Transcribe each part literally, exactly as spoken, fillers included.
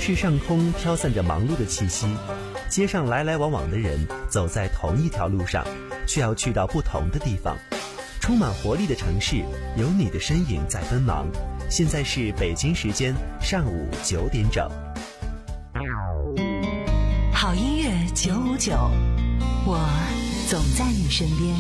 市上空飘散着忙碌的气息，街上来来往往的人走在同一条路上，却要去到不同的地方。充满活力的城市，有你的身影在奔忙。现在是北京时间上午九点整。 好音乐九五九，我总在你身边。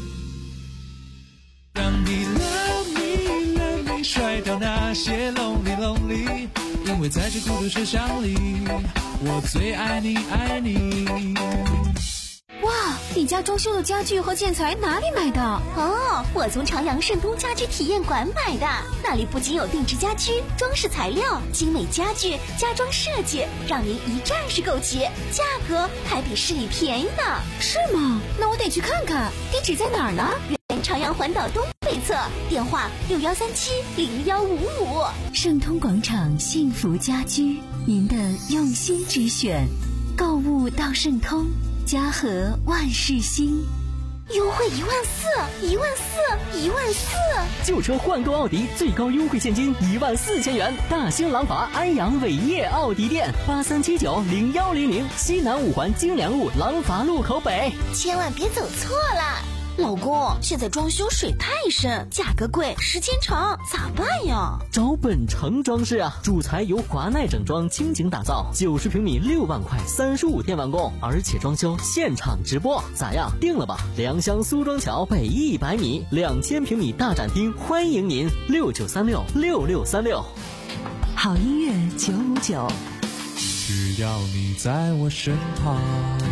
让你 love me love me 甩掉那些 lonely lonely， 因为在这孤独车厢里，我最爱你爱你。 哇，你家装修的家具和建材哪里买的？ 哦，我从朝阳盛都家居体验馆买的，那里不仅有定制家居、装饰材料、精美家具、家装设计，让您一站式购齐，价格还比市里便宜呢。 是吗？那我得去看看，地址在哪儿呢？ 朝阳环岛东北侧，电话六幺三七零幺五五。 盛通广场幸福家居，您的用心之选，购物到盛通，家和万事兴。 优惠一万四，一万四，一万四！ 旧车换购奥迪，最高优惠现金一万四千元。大兴廊坊安阳伟业奥迪店八三七九零幺零零，西南五环京良路廊坊路口北。 千万别走错了。老公，现在装修水太深，价格贵，时间长，咋办呀？ 找本城装饰啊，主材由华耐整装倾情打造，九十平米六万块，三十五天完工，而且装修现场直播，咋样？定了吧？良乡苏庄桥北一百米，两千平米大展厅，欢迎您六九三六六六三六。 好音乐九五九， 只要你在我身旁。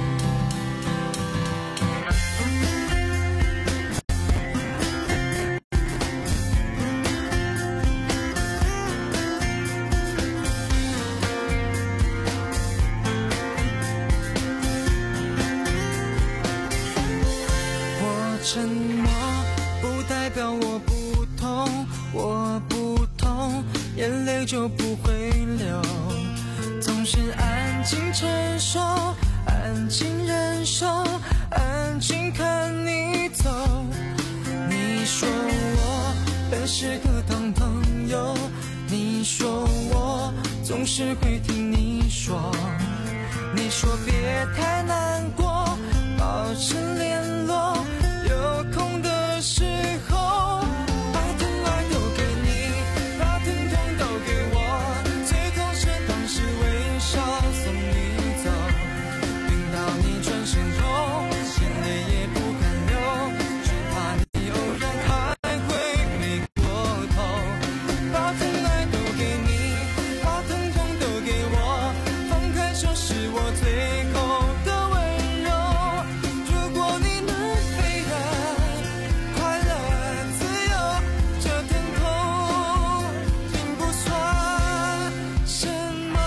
沉默不代表我不痛，我不痛，眼泪就不会流。总是安静承受，安静忍受，安静看你走。你说我本是个当朋友，你说我总是会听你说，你说别太难过，保持联络。有空的时候，把疼爱都给你，把疼痛都给我，最后是当时微笑送你走，等到你转身后，眼泪也不敢流，只怕你偶然还会回过头。把疼爱都给你，把疼痛都给我，放开手是我最后的温柔。如果你能飞得快乐自由，这疼痛并不算什么。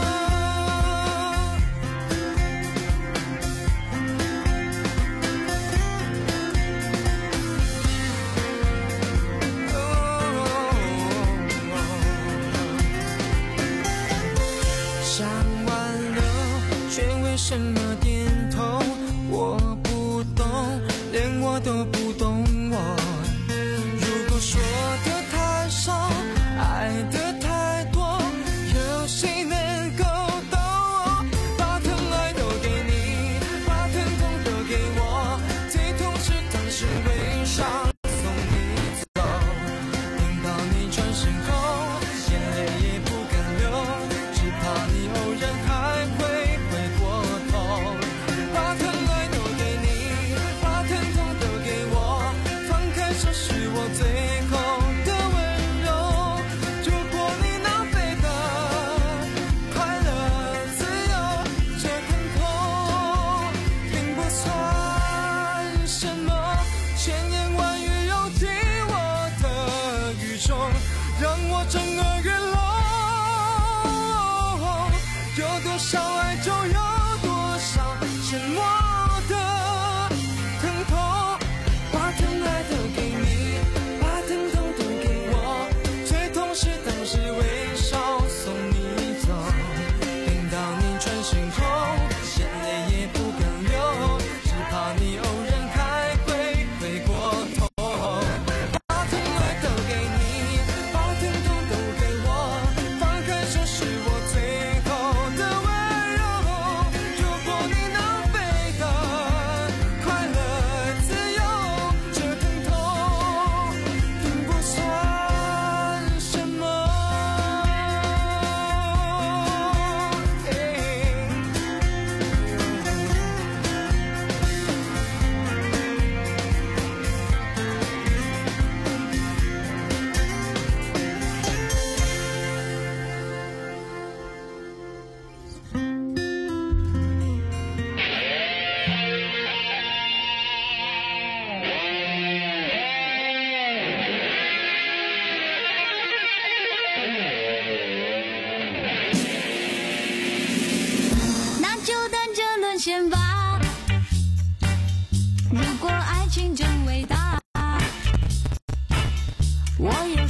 想挽留，却为什么点头？我不懂，连我都不懂我。如果说的太少，爱的太多，有谁能够懂？把疼爱都给你，把疼痛都给我，最痛是当时微笑送你走，等到你转身后，眼泪也不敢流，只怕你偶然还会回过头。把疼爱都给你，把疼痛都给我，放开手是我最后的温柔。如果你能飞得快乐自由，这疼痛并不算什么。千言万语揉进我的语中，让我整个月落。有多少爱就有多少沉默的疼痛，把疼爱都给你，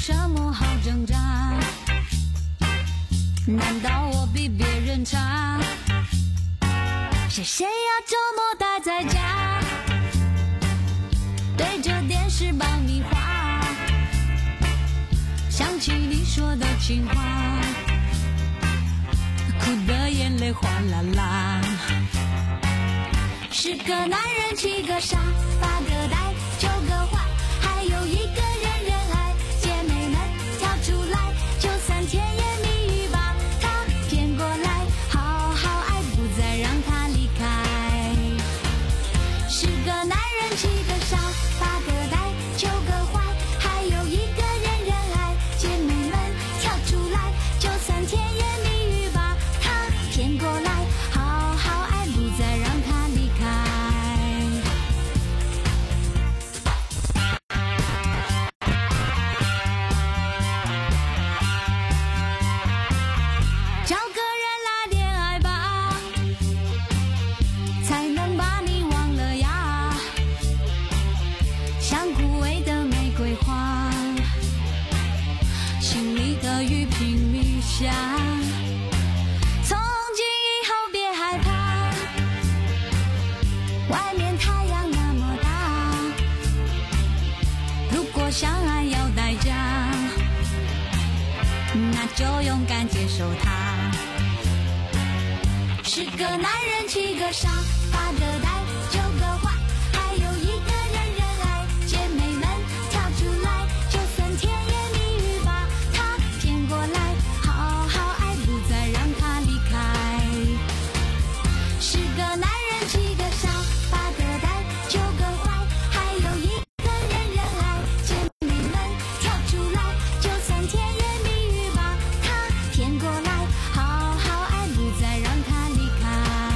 什么好挣扎？难道我比别人差？是谁呀周末待在家，对着电视爆米花，想起你说的情话，哭的眼泪哗啦啦。十个男人七个傻，八个呆九个坏，还有一个人人爱。姐妹们跳出来，就算甜言蜜语把他骗过来，好好爱，不再让他离开。十个男人七个傻，八个呆九个坏，还有一个人人爱。姐妹们跳出来，就算甜言蜜语把他骗过来，好好爱，不再让他离开。找个人来恋爱吧，才能把你忘了呀，像枯萎的玫瑰花，心里的雨拼命下。从今以后别害怕，外面太阳那么大，如果相爱要代价，那就勇敢接受它。十个男人七个傻，八个呆九个坏，还有一个人人爱。姐妹们跳出来，就算甜言蜜语把他骗过来，好好爱，不再让他离开。十个男人七个傻，八个呆九个坏，还有一个人人爱。姐妹们跳出来，就算甜言蜜语把他骗过来，好好爱，不再让他离开。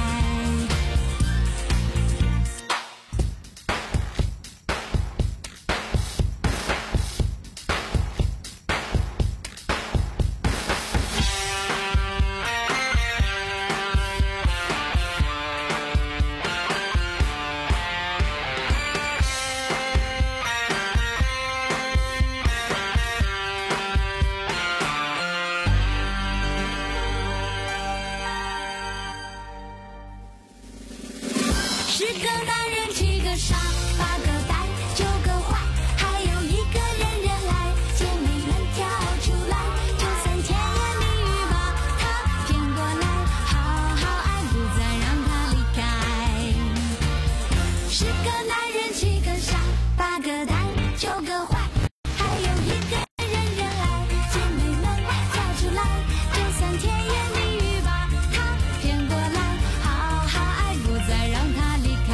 十个男人七个傻，八个呆九个坏，还有一个人人爱。姐妹们跳出来，就算甜言蜜语把他骗过来，好好爱，不再让他离开。十个男人七个傻，八个呆九个坏，还有一个人人爱。姐妹们跳出来，就算甜言蜜语把他骗过来，好好爱，不再让他离开。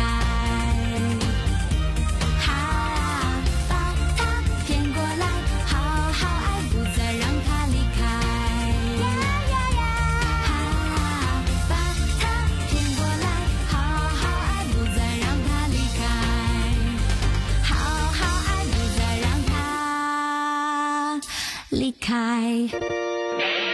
哈，把他骗过来，好好爱，不再让他离开。哈，把他骗过来，好好爱，不再让他离开。好好爱，不再让他离开。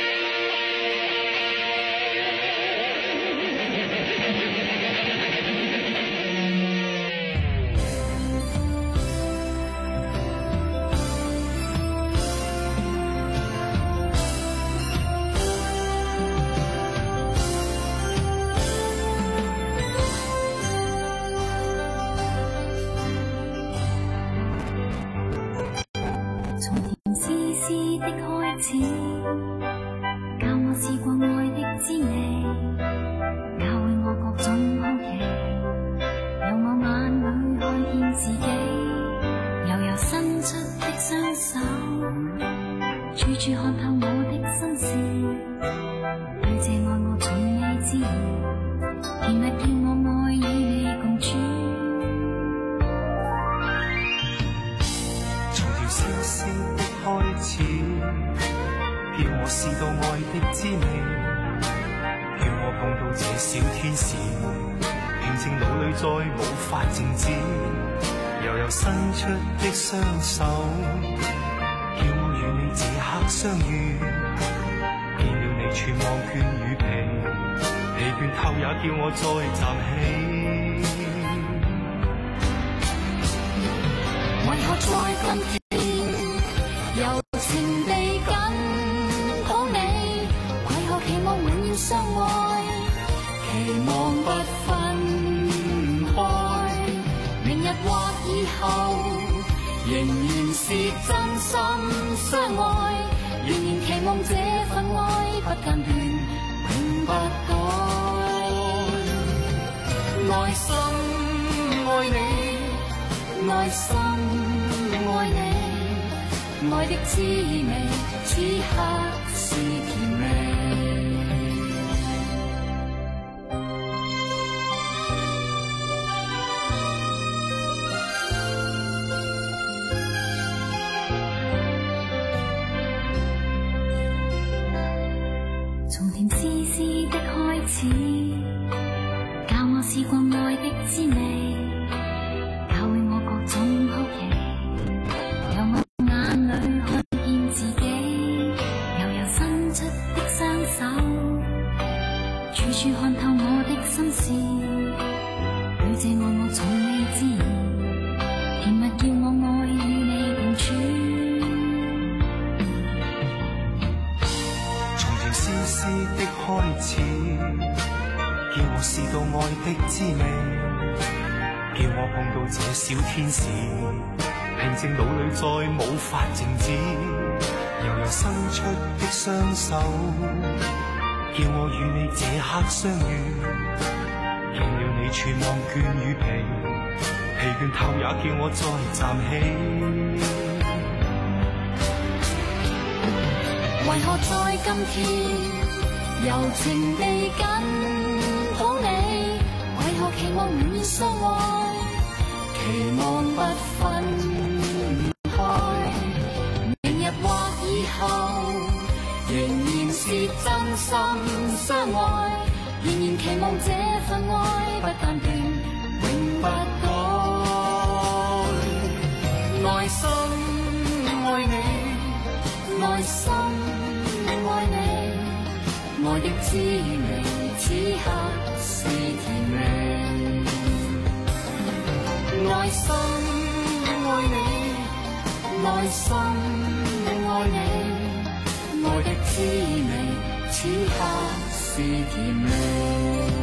從甜絲絲的開始，教我試過愛的滋味，教會我各種好奇，由我眼裏看見自己，悠悠伸出的雙手，處處看透我的心事，對這愛我從未知，甜蜜叫我愛與你共處。 絲絲的開始，叫我試到愛的滋味，叫我碰到這小天使，平靜腦裏再無法靜止，悠悠伸出的雙手，叫我與你這刻相遇，見了你全忘倦與疲，疲倦透也叫我再站起。 為何在今天又這相愛，期望不分開。明日或以後，仍然是真心相愛，仍然期望這份愛不間斷，永不改。內心愛你，內心愛你，愛的滋味此刻是甜美。 從甜絲絲的開始，教我試過愛的滋味，教會我各種好奇，讓我眼裏看見自己，悠悠伸出的雙手，處處看透我的心事，對這愛我從未知疑，甜蜜叫我愛與你共處。 絲的開始，叫我試到愛的滋味，叫我碰到這小天使，平靜腦裏再無法靜止，悠悠伸出的雙手，叫我與你這刻相遇，見了你全忘倦與疲，疲倦透也叫我再站起。 為何在今天柔情地緊抱你？為何期望永相愛，期望不分開？明日或以後，仍然是真心相愛，仍然期望這份愛不間斷，永不改。內心愛你，內心愛你，愛的滋味此刻是甜美。內心愛你，內心愛你，愛的滋味此刻是甜美。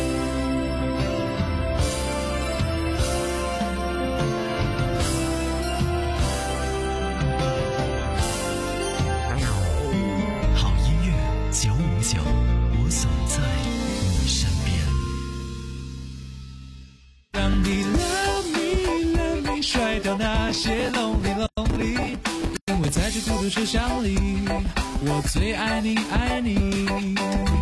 九五九，我总在你身边。 当你 love me love me 甩掉那些 lonely lonely， 因为在这孤独车厢里，我最爱你爱你。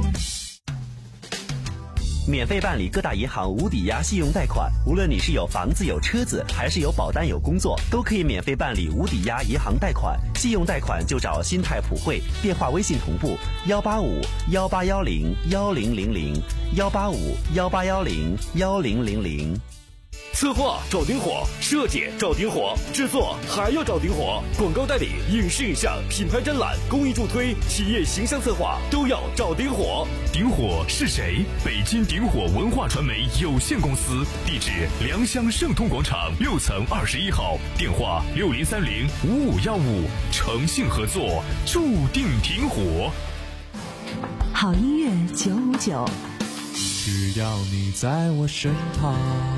免费办理各大银行无抵押信用贷款，无论你是有房子有车子，还是有保单有工作，都可以免费办理无抵押银行贷款。信用贷款就找新泰普惠，电话微信同步幺八五幺八幺零幺零零零幺八五幺八幺零幺零零零。 策划找顶火，设计找顶火，制作还要找顶火，广告代理、影视影像、品牌展览、公益助推、企业形象策划都要找顶火。 顶火是谁？北京顶火文化传媒有限公司，地址良乡盛通广场六层二十一号，电话六零三零五五幺五，诚信合作，注定顶火。 好音乐九五九， 只要你在我身旁。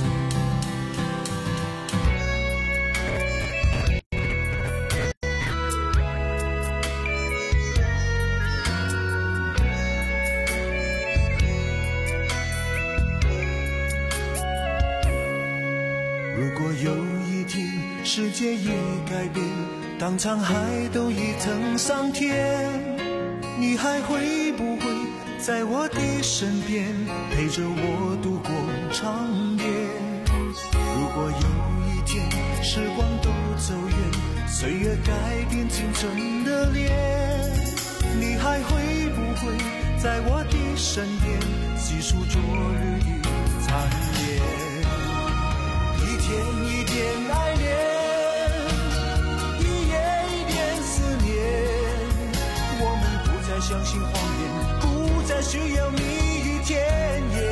如果有一天世界已改变，当沧海都已腾上天，你还会不会在我的身边，陪着我度过长夜？如果有一天时光都走远，岁月改变青春的脸，你还会不会在我的身边，细数昨日的残烟？一天一点爱恋，一夜一点思念，我们不再相信谎言，不再需要蜜语甜言。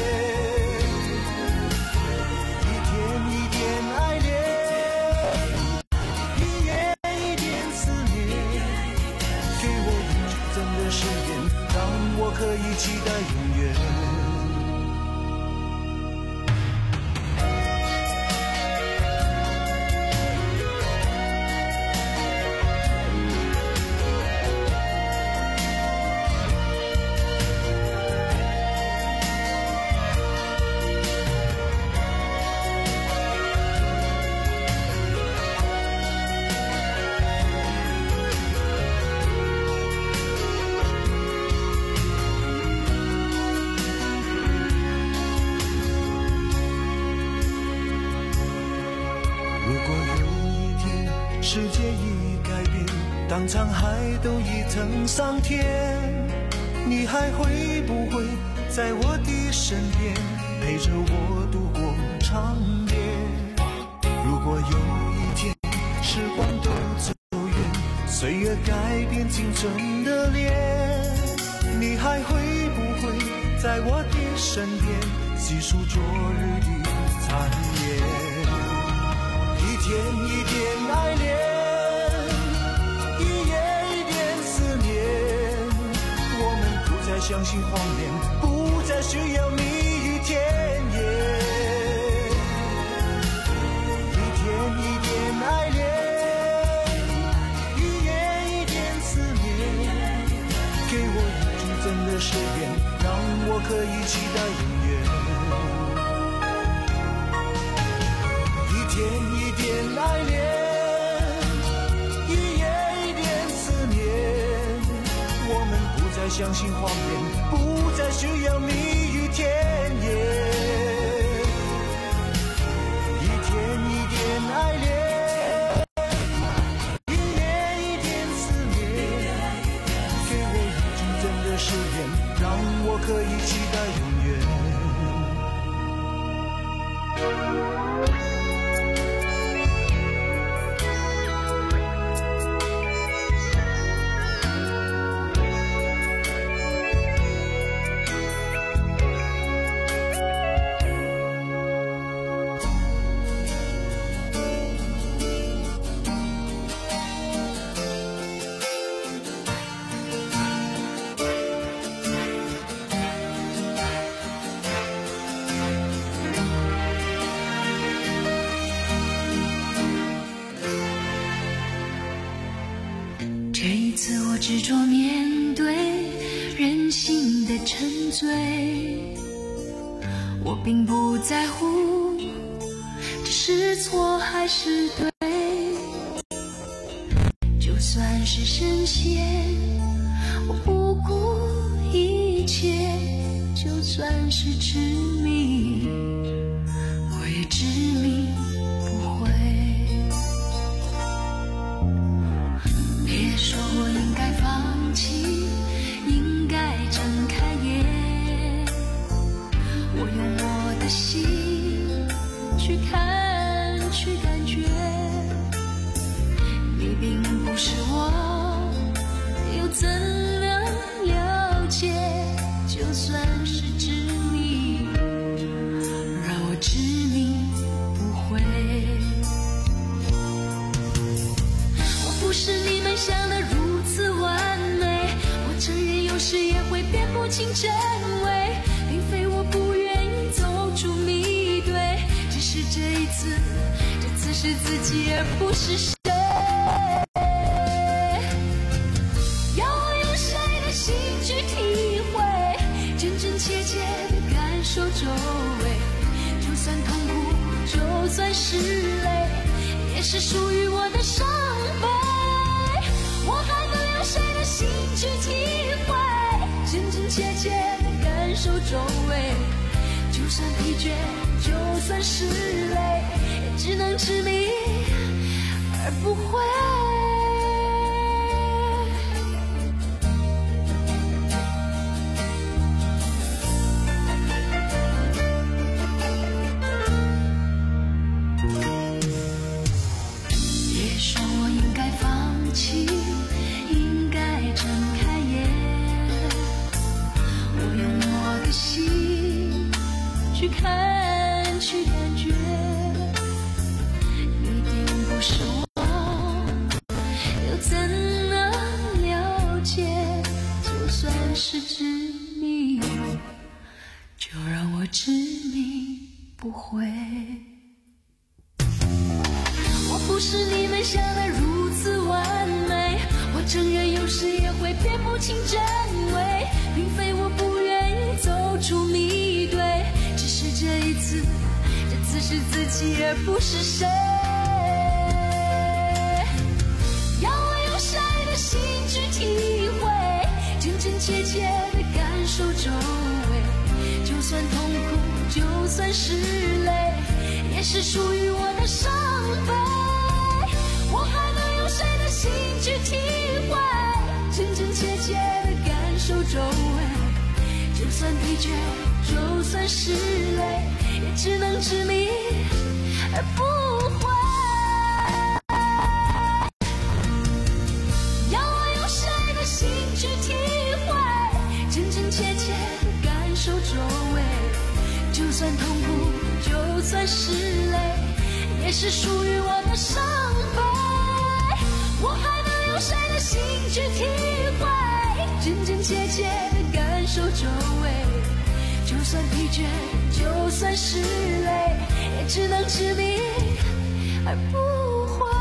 一天一点爱恋，一夜一点思念，给我真的誓言，让我可以期待永远。世界已改变，当沧海都已曾桑田，你还会不会在我的身边，陪着我度过长夜？如果有一天时光都走远，岁月改变青春的脸，你还会不会在我的身边，细数昨日的残烟？一天一点爱恋，一夜一点思念，我们不再相信谎言，不再需要蜜语甜言。一天一点爱恋，一夜一点思念，给我一句真的誓言，让我可以期待永远。一天一点爱恋，一夜一点思念，我们不再相信谎言，不再需要蜜语甜言。一天一点爱恋，一夜一点思念，给我一句真的誓言，让我可以期待永远。 这一次我执着面对人性的沉醉，我并不在乎这是错还是对，就算是深陷我不顾一切，就算是痴迷我也执迷不悔。别说我应该放弃，应该睁开眼，我用我的心去看去感觉，你并不是我，又怎能了解？就算是执迷，让我执迷不悔。我不是你们想的如此完美，我承认有时也会辨不清真伪，并非我不愿意走出迷堆，只是这一次，这次是自己而不是谁。要我用谁的心去体会，真真切切的感受周围，就算痛苦，就算是泪，也是属于我的伤悲。我还能用谁的心去体会，真真切切的感受周围，就算疲倦，就算是累，也只能执迷而不悔。别说我应该放弃，应该睁开眼，我用我的心去看去感觉，你并不是我，又怎能了解？就算是执迷不是你们想的如此完美，我承认有时也会辨不清真伪，并非我不愿意走出迷堆，只是这一次，这次是自己而不是谁。要我用谁的心去体会，真真切切的感受周围，就算痛苦，就算是泪，也是属于我的伤悲。我还能用谁的心去体会，真真切切的感受周围，就算疲倦，就算是累，也只能执迷而不悔。要我用谁的心去体会，真真切切的感受周围，就算痛苦，就算是累，也是属于我的伤悲。我还能用谁的心去体会，真真切切的感受周围，就算疲倦，就算是累，也只能执迷而不悔。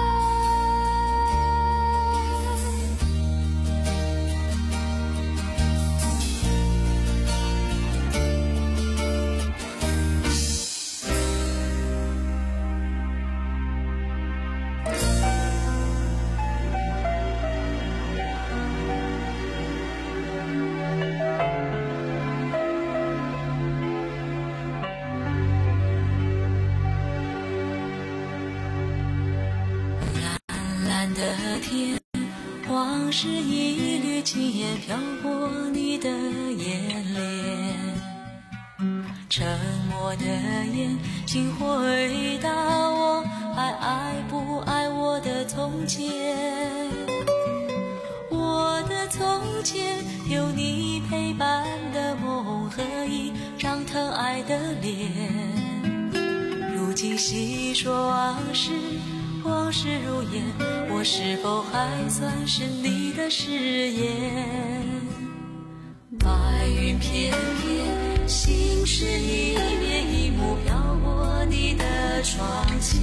往事一缕轻烟飘过你的眼帘，沉默的眼睛回答我还爱不爱我的从前。我的从前有你陪伴的梦和一张疼爱的脸，如今细说往事，往事如烟，我是否还算是你的誓言？白云片片，心事一面一幕飘过你的窗前，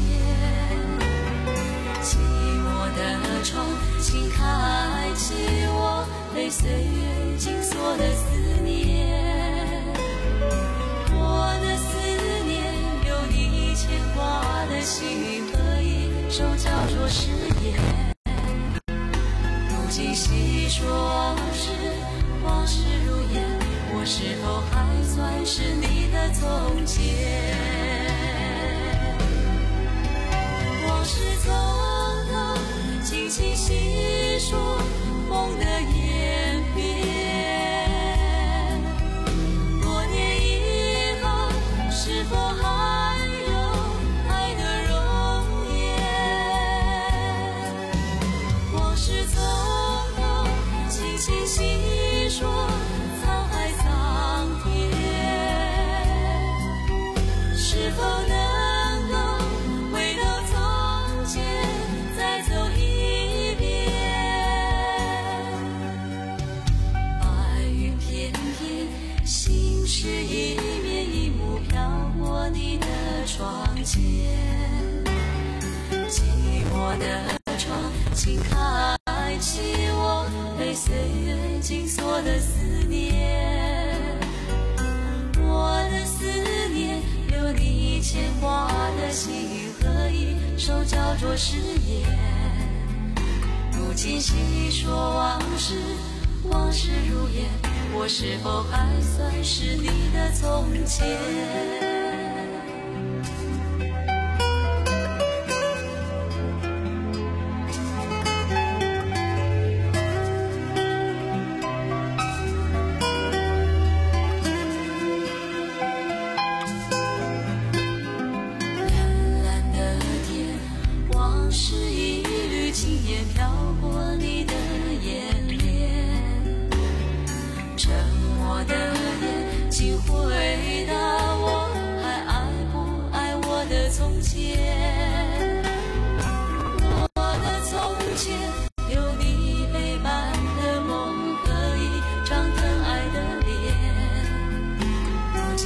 寂寞的窗，请开启我被岁月紧锁的思念。我的思念，有你牵挂的心和一手叫做誓言。如今细说往事，往事如烟，我是否还算是你的从前？往事从头轻轻细说，梦的演变。多年以后，是否还有爱的容颜？往事从头轻轻细说，沧海桑田，是否能够回到从前，再走一遍？白云片片，心事一面一幕飘过你的窗前，寂寞的窗，请开启我被岁月紧锁的思念。我的思念，有你牵挂的心和一手叫做誓言。如今细说往事，往事如烟，我是否还算是你的从前？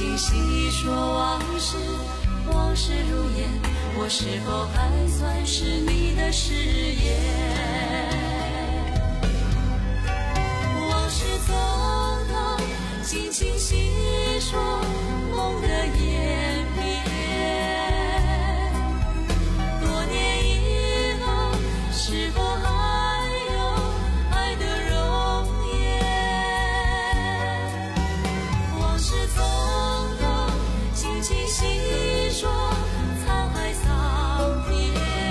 我是否还算是誓言。往事匆匆，轻轻细说梦的延绵。多年以后，是否还有爱的容颜？往事匆匆，轻轻细说沧海桑田。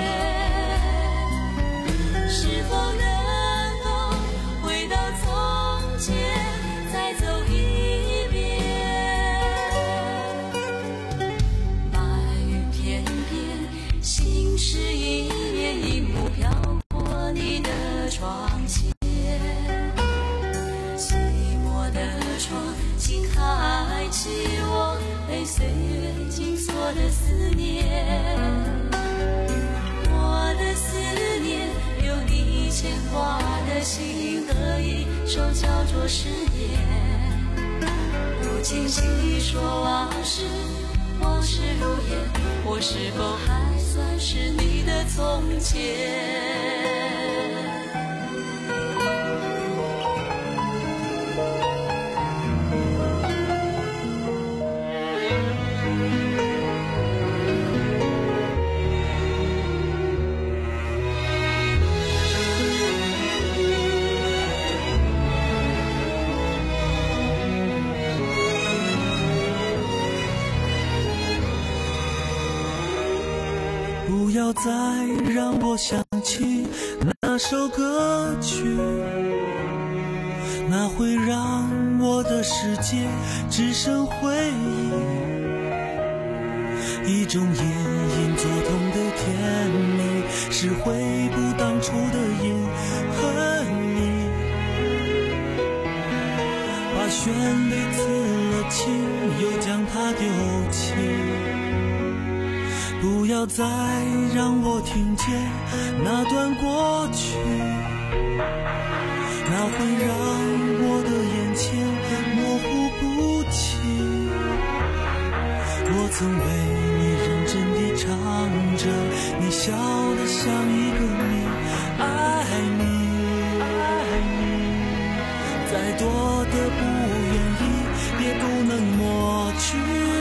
是否能够回到从前，再走一遍？白云片片，心事一面一幕飘过你的窗前。寂寞的窗，请开启我被岁月紧锁的思念。我的思念，有你牵挂的心和一首叫做誓言。如今细说往事，往事如烟，我是否还算是你的从前？ 不要再让我想起那首歌曲，那会让我的世界只剩回忆。一种隐隐作痛的甜蜜，是回不当初的隐恨你。把旋律刺了情，又将它丢弃。不要再让我听见那段过去，那会让我的眼前模糊不清。我曾为你认真地唱着，你笑得像一个谜。爱你，爱你，再多的不愿意也不能抹去。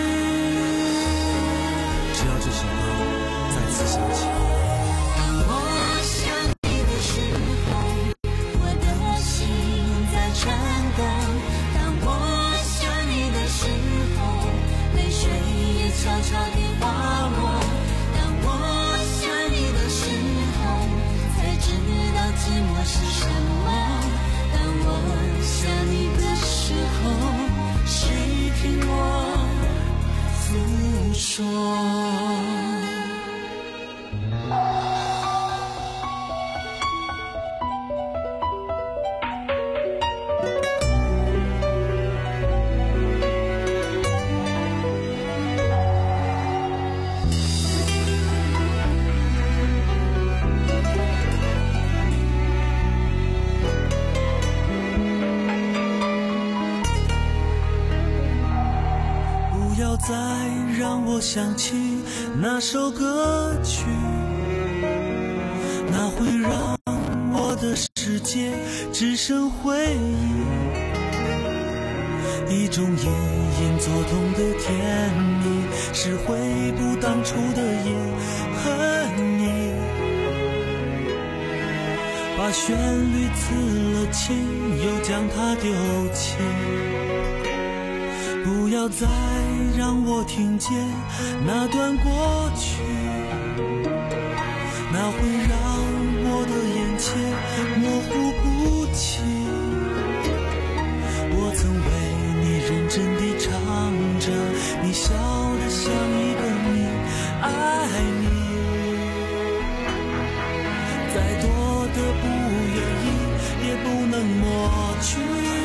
只要这首歌再次响起， 当我想你的时候，我的心在颤动。当我想你的时候，泪水也悄悄地滑落。当我想你的时候，才知道寂寞是什么。当我想你的时候，谁听我诉说？ 再让我想起那首歌曲，那会让我的世界只剩回忆。一种隐隐作痛的甜蜜，是回不当初的隐恨你。把旋律刺了情，又将它丢弃。不要再让我听见那段过去，那会让我的眼前模糊不清。我曾为你认真地唱着，你笑得像一个谜。爱你，再多的不愿意也不能抹去。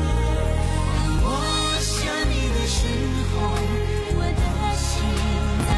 我想你的时候，我的心在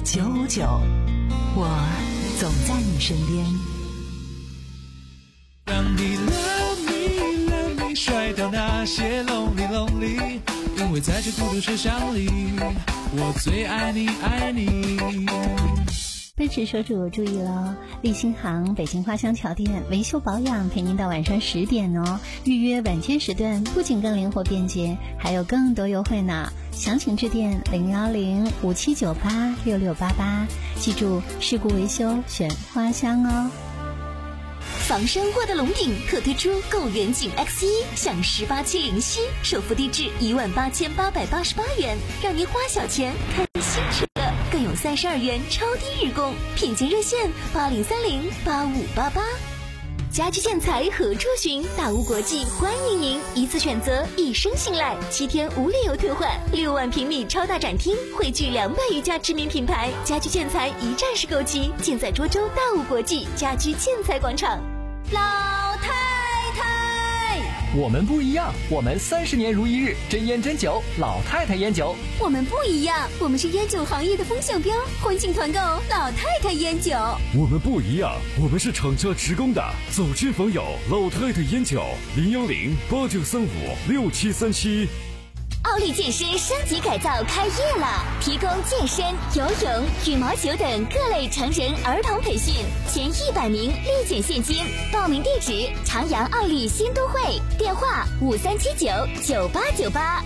九五九，我总在你身边。 让你 love me love me 甩掉那些 lonely lonely， 因为在这孤独车厢里，我最爱你爱你。 奔驰车主注意了，立新行北京花乡桥店维修保养陪您到晚上十点哦。预约晚间时段不仅更灵活便捷，还有更多优惠呢。详情致电零幺零五七九八六六八八，记住事故维修选花乡哦。 防身沃德龙顶特推出购远景 X 一 享十八期零息，首付低至一万八千八百八十八元，让您花小钱看新车，更有三十二元超低日供，品鉴热线八零三零八五八八。家居建材何处寻？大屋国际欢迎您，一次选择，一生信赖，七天无理由退换，六万平米超大展厅，汇聚两百余家知名品牌，家居建材一站式购齐，尽在涿州大屋国际家居建材广场。 老太太， 我们不一样，我们三十年如一日，真烟真酒，老太太烟酒。 我们不一样，我们是烟酒行业的风向标，婚庆团购老太太烟酒。 我们不一样，我们是厂家直供的，走亲访友老太太烟酒，零幺零八九三五六七三七。 奥利健身升级改造开业了，提供健身、游泳、羽毛球等各类成人儿童培训，前一百名立减现金。报名地址：长阳奥利新都会，电话五三七九九八九八。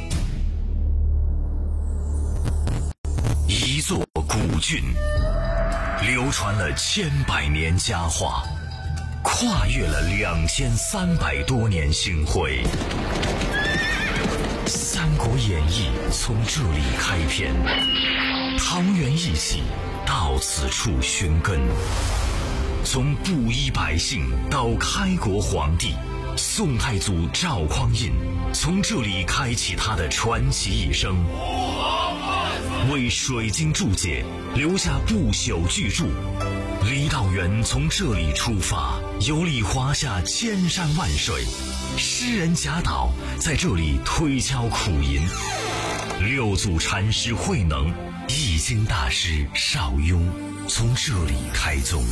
一座古郡，流传了千百年佳话，跨越了两千三百多年星辉。《三国演义》从这里开篇，桃园义气到此处寻根。从布衣百姓到开国皇帝，宋太祖赵匡胤从这里开启他的传奇一生，为水晶注解留下不朽巨著。李道元从这里出发，游历华夏千山万水，诗人贾岛在这里推敲苦吟，六祖禅师慧能、易经大师邵雍从这里开宗。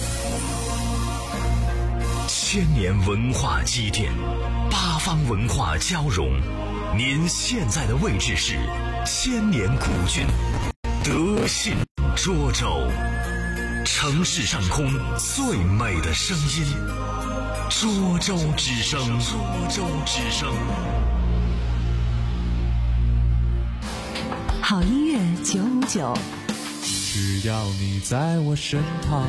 千年文化积淀，八方文化交融，您现在的位置是千年古郡德信涿州，城市上空最美的声音，涿州之声，涿州之声。 好音乐九五九， 只要你在我身旁。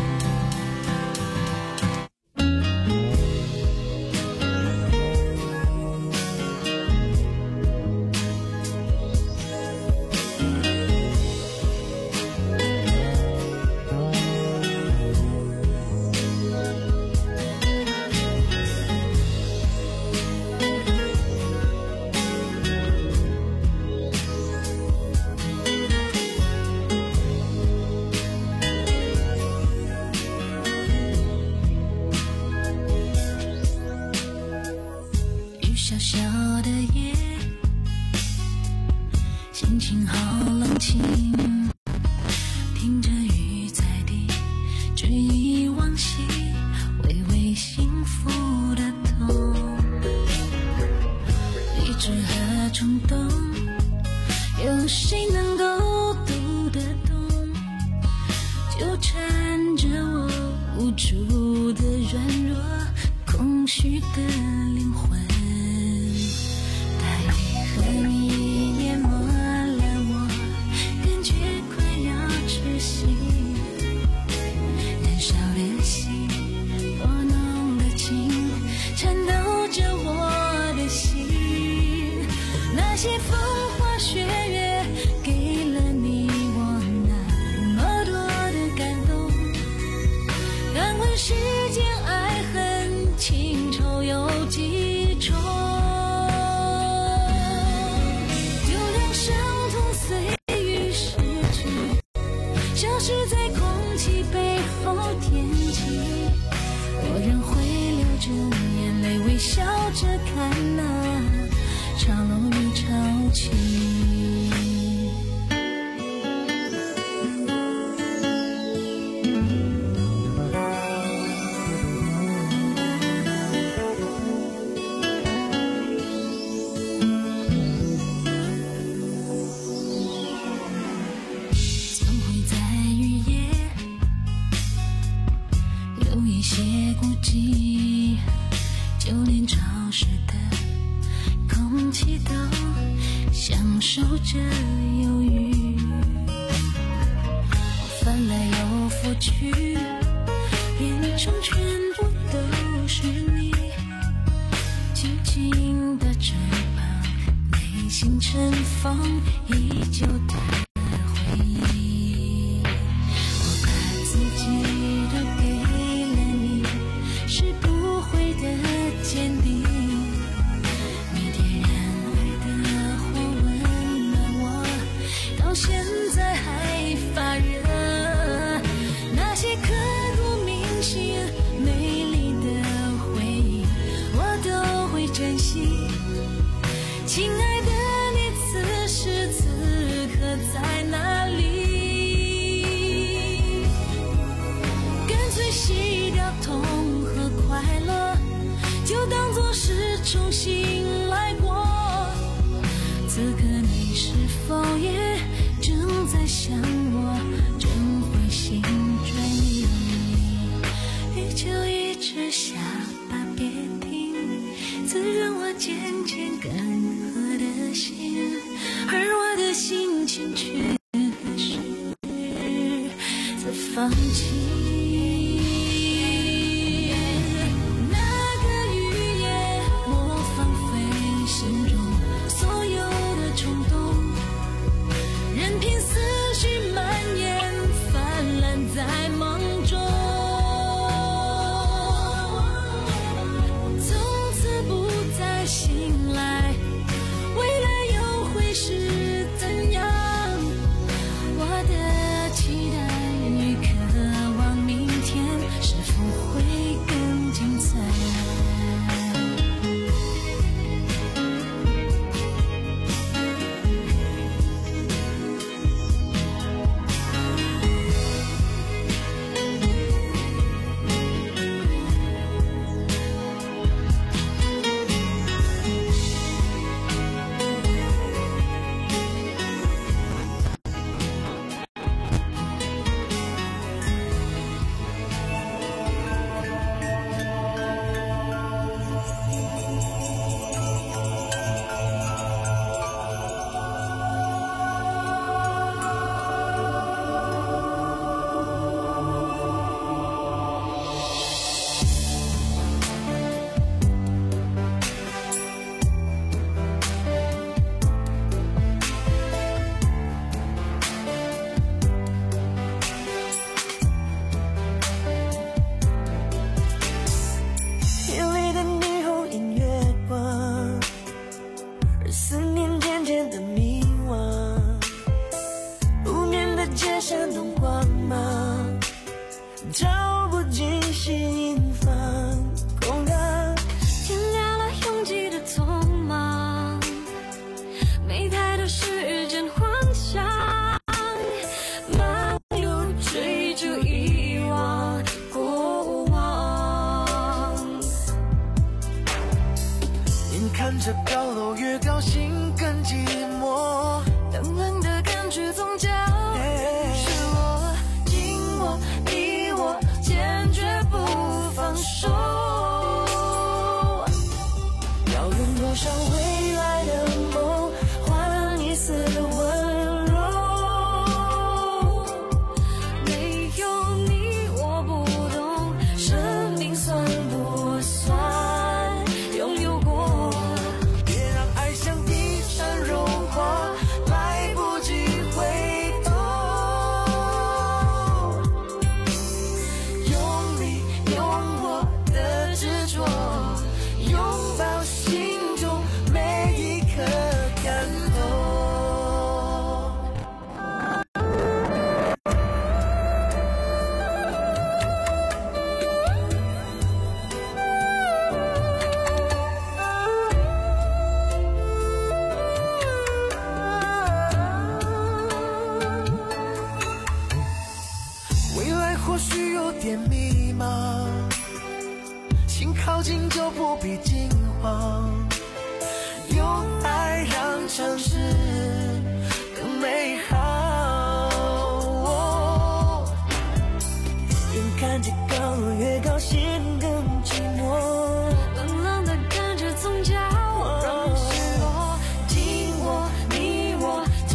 小小的夜，心情好冷清，听着雨在滴，追忆往昔，微微幸福的痛，理智和冲动，有谁能够读得懂？纠缠着我无助的软弱，空虚的灵魂。世间爱恨情仇有几着犹豫，我翻来又覆去，眼中全部都是你，静静的翅膀，内心盛放依旧的回忆。我把自己都给了你，是不悔的坚定。你点燃爱的火，温暖我，到现在还发热。那些刻骨铭心、美丽的回忆，我都会珍惜。亲爱的你，此时此刻在哪里？干脆洗掉痛和快乐，就当作是重新来过。此刻你是否也正在想我？正会心转意，雨就一直下吧，别停，滋润我渐渐干涸的心，而我的心情却何时在放弃。 看着高楼越高，心更寂寞，冷冷的感觉总叫人失落，紧握你我，坚决不放手。要用多少未来的梦，换一丝温柔？没有你我不懂，生命算不算拥有过？别让爱像地山融化，来不及回头。用你用我的执着，拥抱心中每一颗感动。未来或许有点迷茫，心靠近就不必惊慌，用爱让城市更美好。眼看着高楼越高，心更寂寞，冷冷的感觉总叫人失落，紧握你我，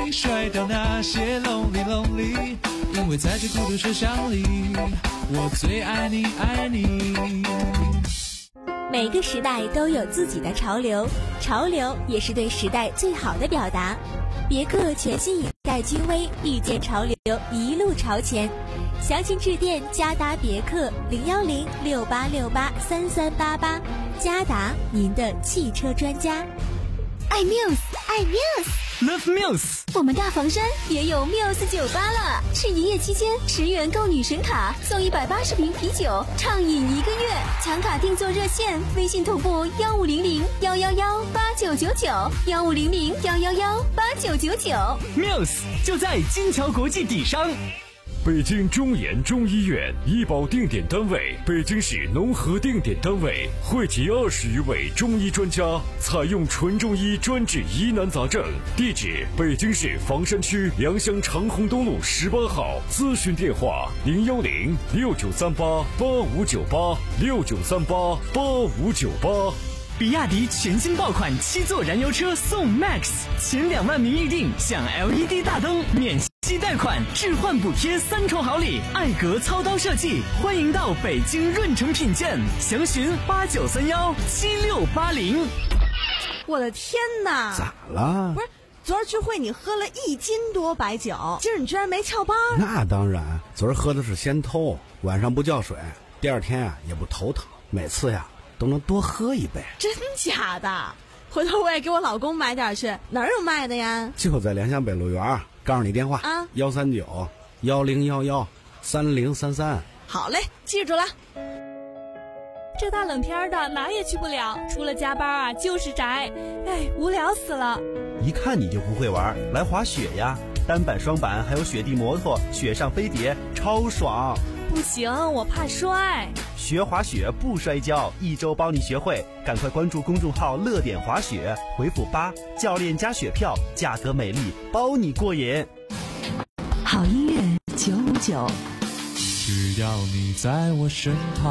lonely， 甩掉那些 lonely lonely， 因为在这孤独车厢里，我最爱你爱你。 每个时代都有自己的潮流，潮流也是对时代最好的表达。别克全新一代君威遇见潮流，一路朝前。详情致电嘉达别克零幺零六八六八三三八八，嘉达您的汽车专家。 爱 Muse， 爱 Muse，Love Muse。 我们大房山也有 Muse 酒吧了，是营业期间十元购女神卡送一百八十瓶啤酒，畅饮一个月。抢卡订座热线：微信同步幺五零零幺幺幺八九九九，幺五零零幺幺幺八九九九。 Muse 就在金桥国际底商。 北京中研中医院医保定点单位，北京市农合定点单位，汇集二十余位中医专家，采用纯中医专治疑难杂症。地址：北京市房山区良乡长虹东路十八号。咨询电话：零幺零六九三八八五九八六九三八八五九八。 比亚迪全新爆款七座燃油车送 Max， 前两万名预定享 L E D 大灯，免息贷款，置换补贴三重好礼，艾格操刀设计，欢迎到北京润城品鉴，详询八九三幺七六八零。 我的天哪！ 咋了？ 不是，昨儿聚会你喝了一斤多白酒，今儿你居然没翘班？ 那当然，昨儿喝的是先偷，晚上不叫水，第二天啊也不头疼，每次呀都能多喝一杯。 真假的？回头我也给我老公买点去。哪儿有卖的呀？ 就在良乡北路园，告诉你电话啊， 幺三九幺零幺幺三零三三。 好嘞，记住了。 这大冷天的哪也去不了，除了加班啊就是宅，哎，无聊死了。 一看你就不会玩，来滑雪呀，单板双板还有雪地摩托，雪上飞碟超爽。 不行，我怕摔。 学滑雪不摔跤，一周帮你学会，赶快关注公众号乐点滑雪，回复八，教练加雪票，价格美丽，包你过瘾。 好音乐九五九， 只要你在我身旁。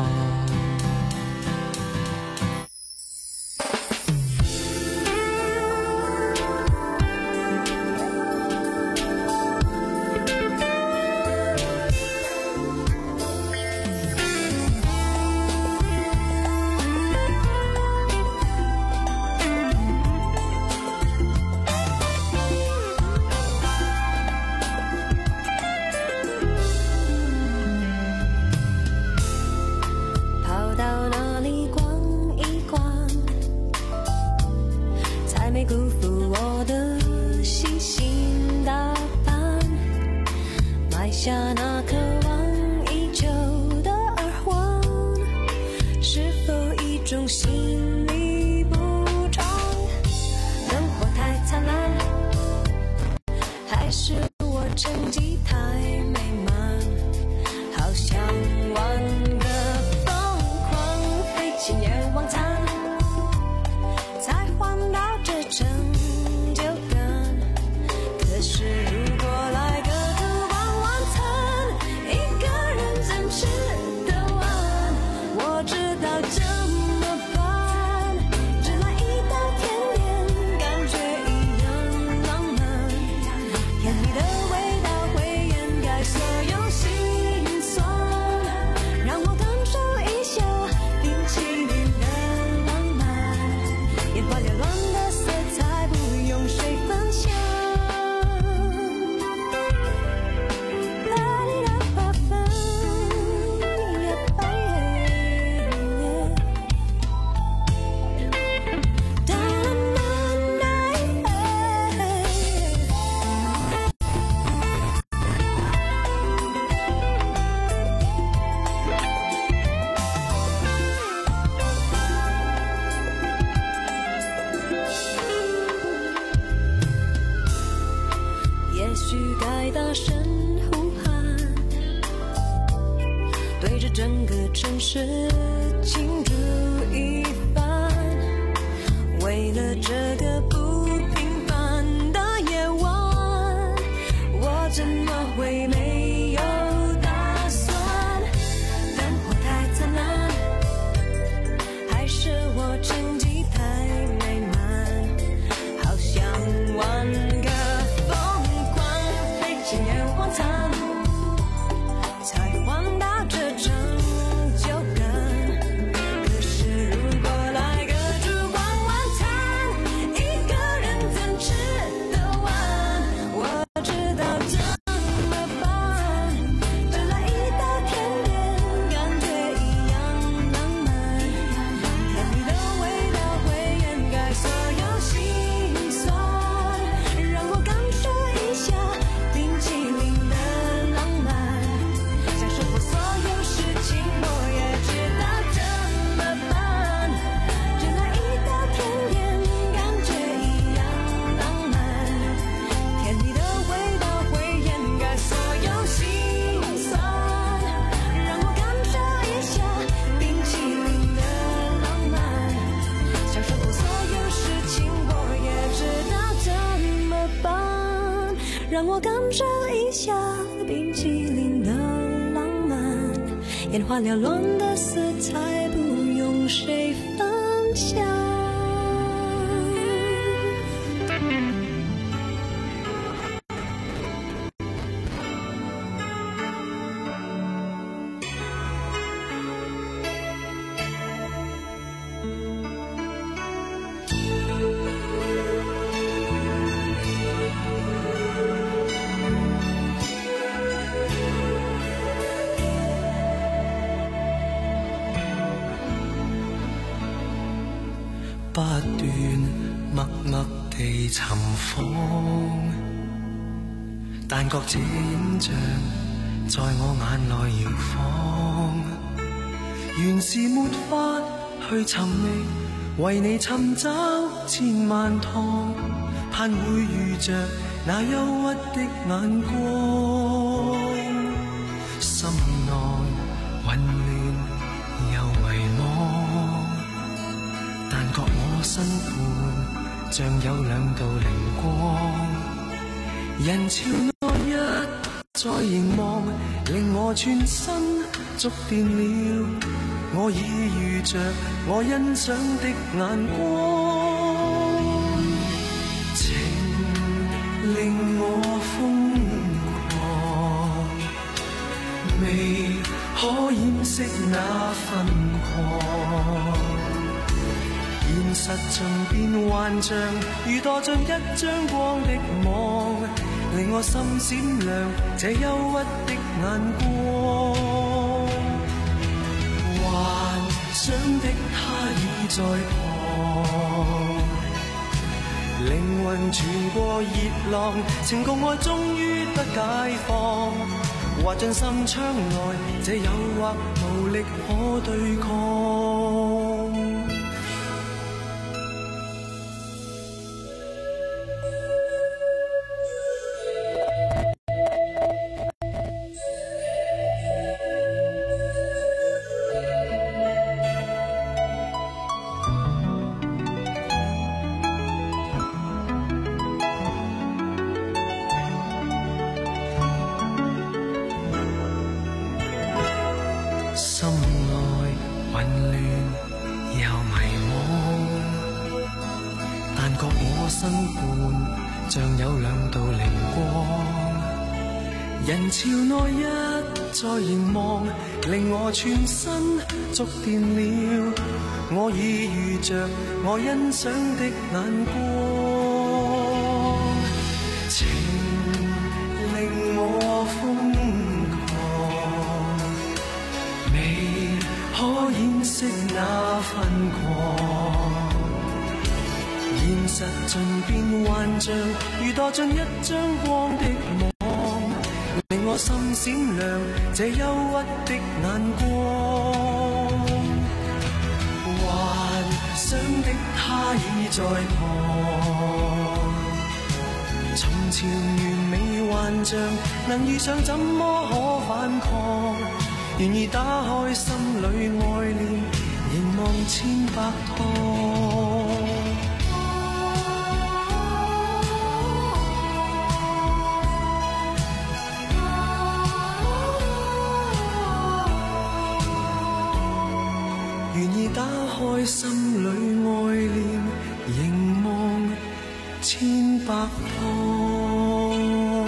成绩太美满，好想玩个疯。 让我感受一下冰淇淋的浪漫，眼花缭乱的色彩不用谁分享。 不斷默默地尋訪，但覺這影像在我眼內搖晃，原是沒法去尋覓，為你尋找千萬趟，盼會遇着那憂鬱的眼光，心內混亂又迷茫，但覺我身畔像有兩道靈光，人潮內一再凝望，令我全身觸電了，我已遇着我欣賞的眼光，情令我瘋狂，未可掩飾那瘋狂，現實盡變幻象，如墮進一張光的網，令我心閃亮這憂鬱的眼光，幻想的他已在旁，靈魂傳過熱浪，情共愛終於得解放，滑進心窗內，這誘惑無力可對抗。心內混亂又迷惘，但覺我身畔像有兩道靈光，人潮內一再凝望，令我全身觸電了，我已遇着我欣賞的眼光，情令我瘋可掩飾那瘋狂，現實盡變幻象，如墮進一張光的網，令我心閃亮這憂鬱的眼光，幻想的他已在旁，從前完美幻象，能遇上怎麼可反抗，願意打開心裏愛戀，凝望千百趟。願意打開心裏愛戀，凝望千百趟。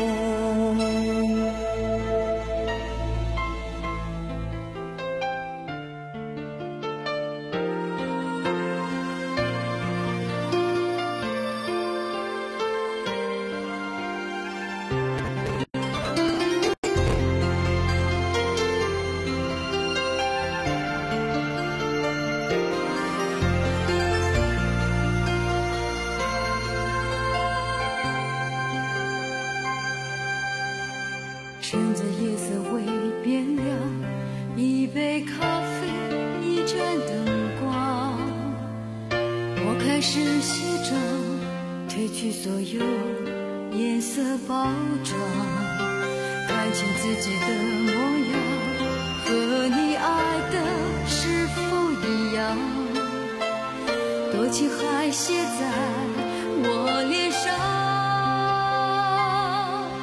趁着夜色微变了，一杯咖啡，一盏灯光，我开始卸妆，褪去所有颜色包装，看清自己的模样，和你爱的是否一样？多情还写在我脸上。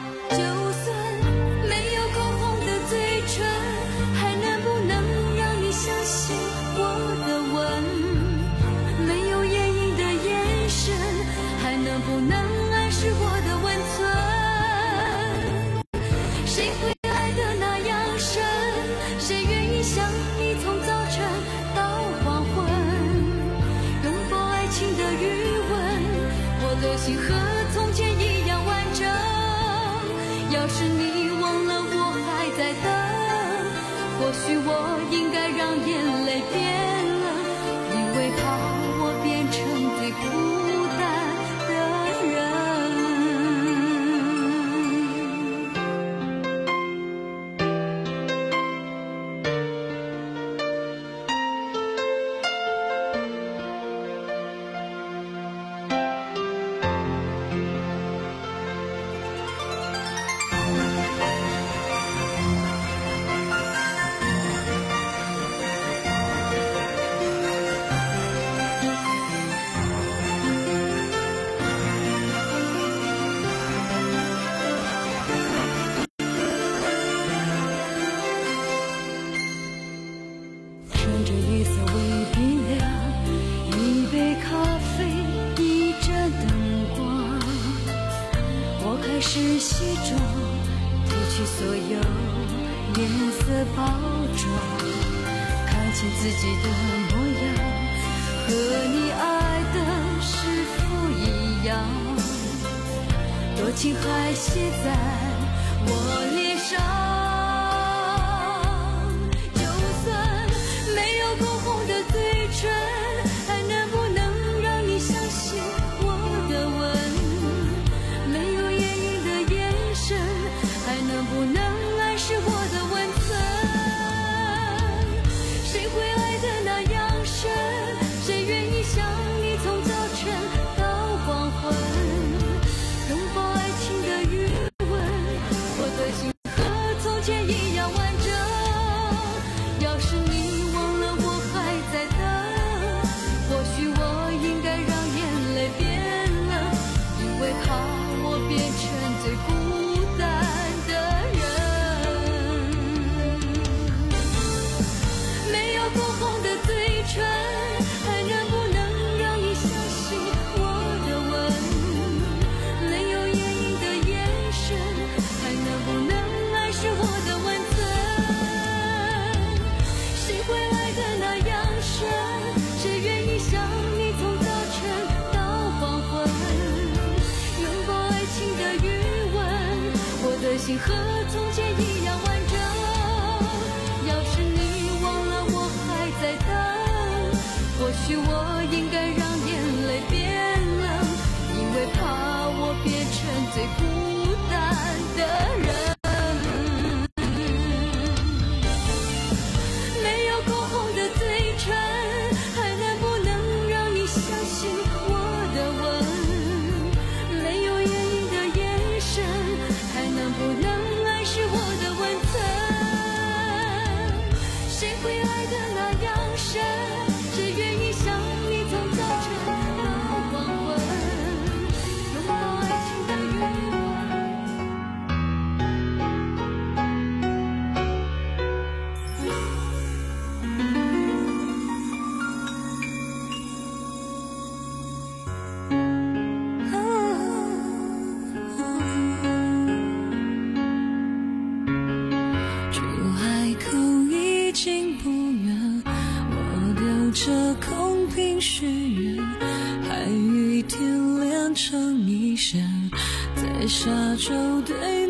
谁会爱得那样深？谁愿意想你从早晨到黄昏？拥抱爱情的余温，我的心和从前一样完整。要是你忘了我还在等，或许我应该让眼泪变冷，因为怕我变成最孤单的人。穿着夜色微冰凉，一杯咖啡，一盏灯光，我开始卸妆，褪去所有颜色包装，看清自己的模样，和你爱的是否一样？多情还写在我脸上。还能不能让你相信我的吻？没有言语的眼神，还能不能暗示我的温存？谁会爱得那样深？谁愿意想你从早晨到黄昏？拥抱爱情的余温，我的心和从前一样完整。要是你忘了我还在等，或许我应该让眼泪变冷，因为怕我变成最孤单的人。没有口红的嘴唇，还能不能让你相信我的吻？没有言语的眼神，还能不能暗示我的温存？谁会爱得那样深？谁愿意想你从早晨到黄昏？拥抱爱情的余温，我的心和从前一样完整。要是你忘了我还在等，或许我应该让眼泪变冷，因为怕我变成最孤单的人。没有口红的嘴唇，还能不能让你相信我的吻？没有言语的眼神，还能不能暗示我的温存？谁会爱得那样深？谁愿意想你从早晨到黄昏？拥抱爱情的余距海口已经不远，我丢着空瓶许愿，海与天连成一线，在沙洲对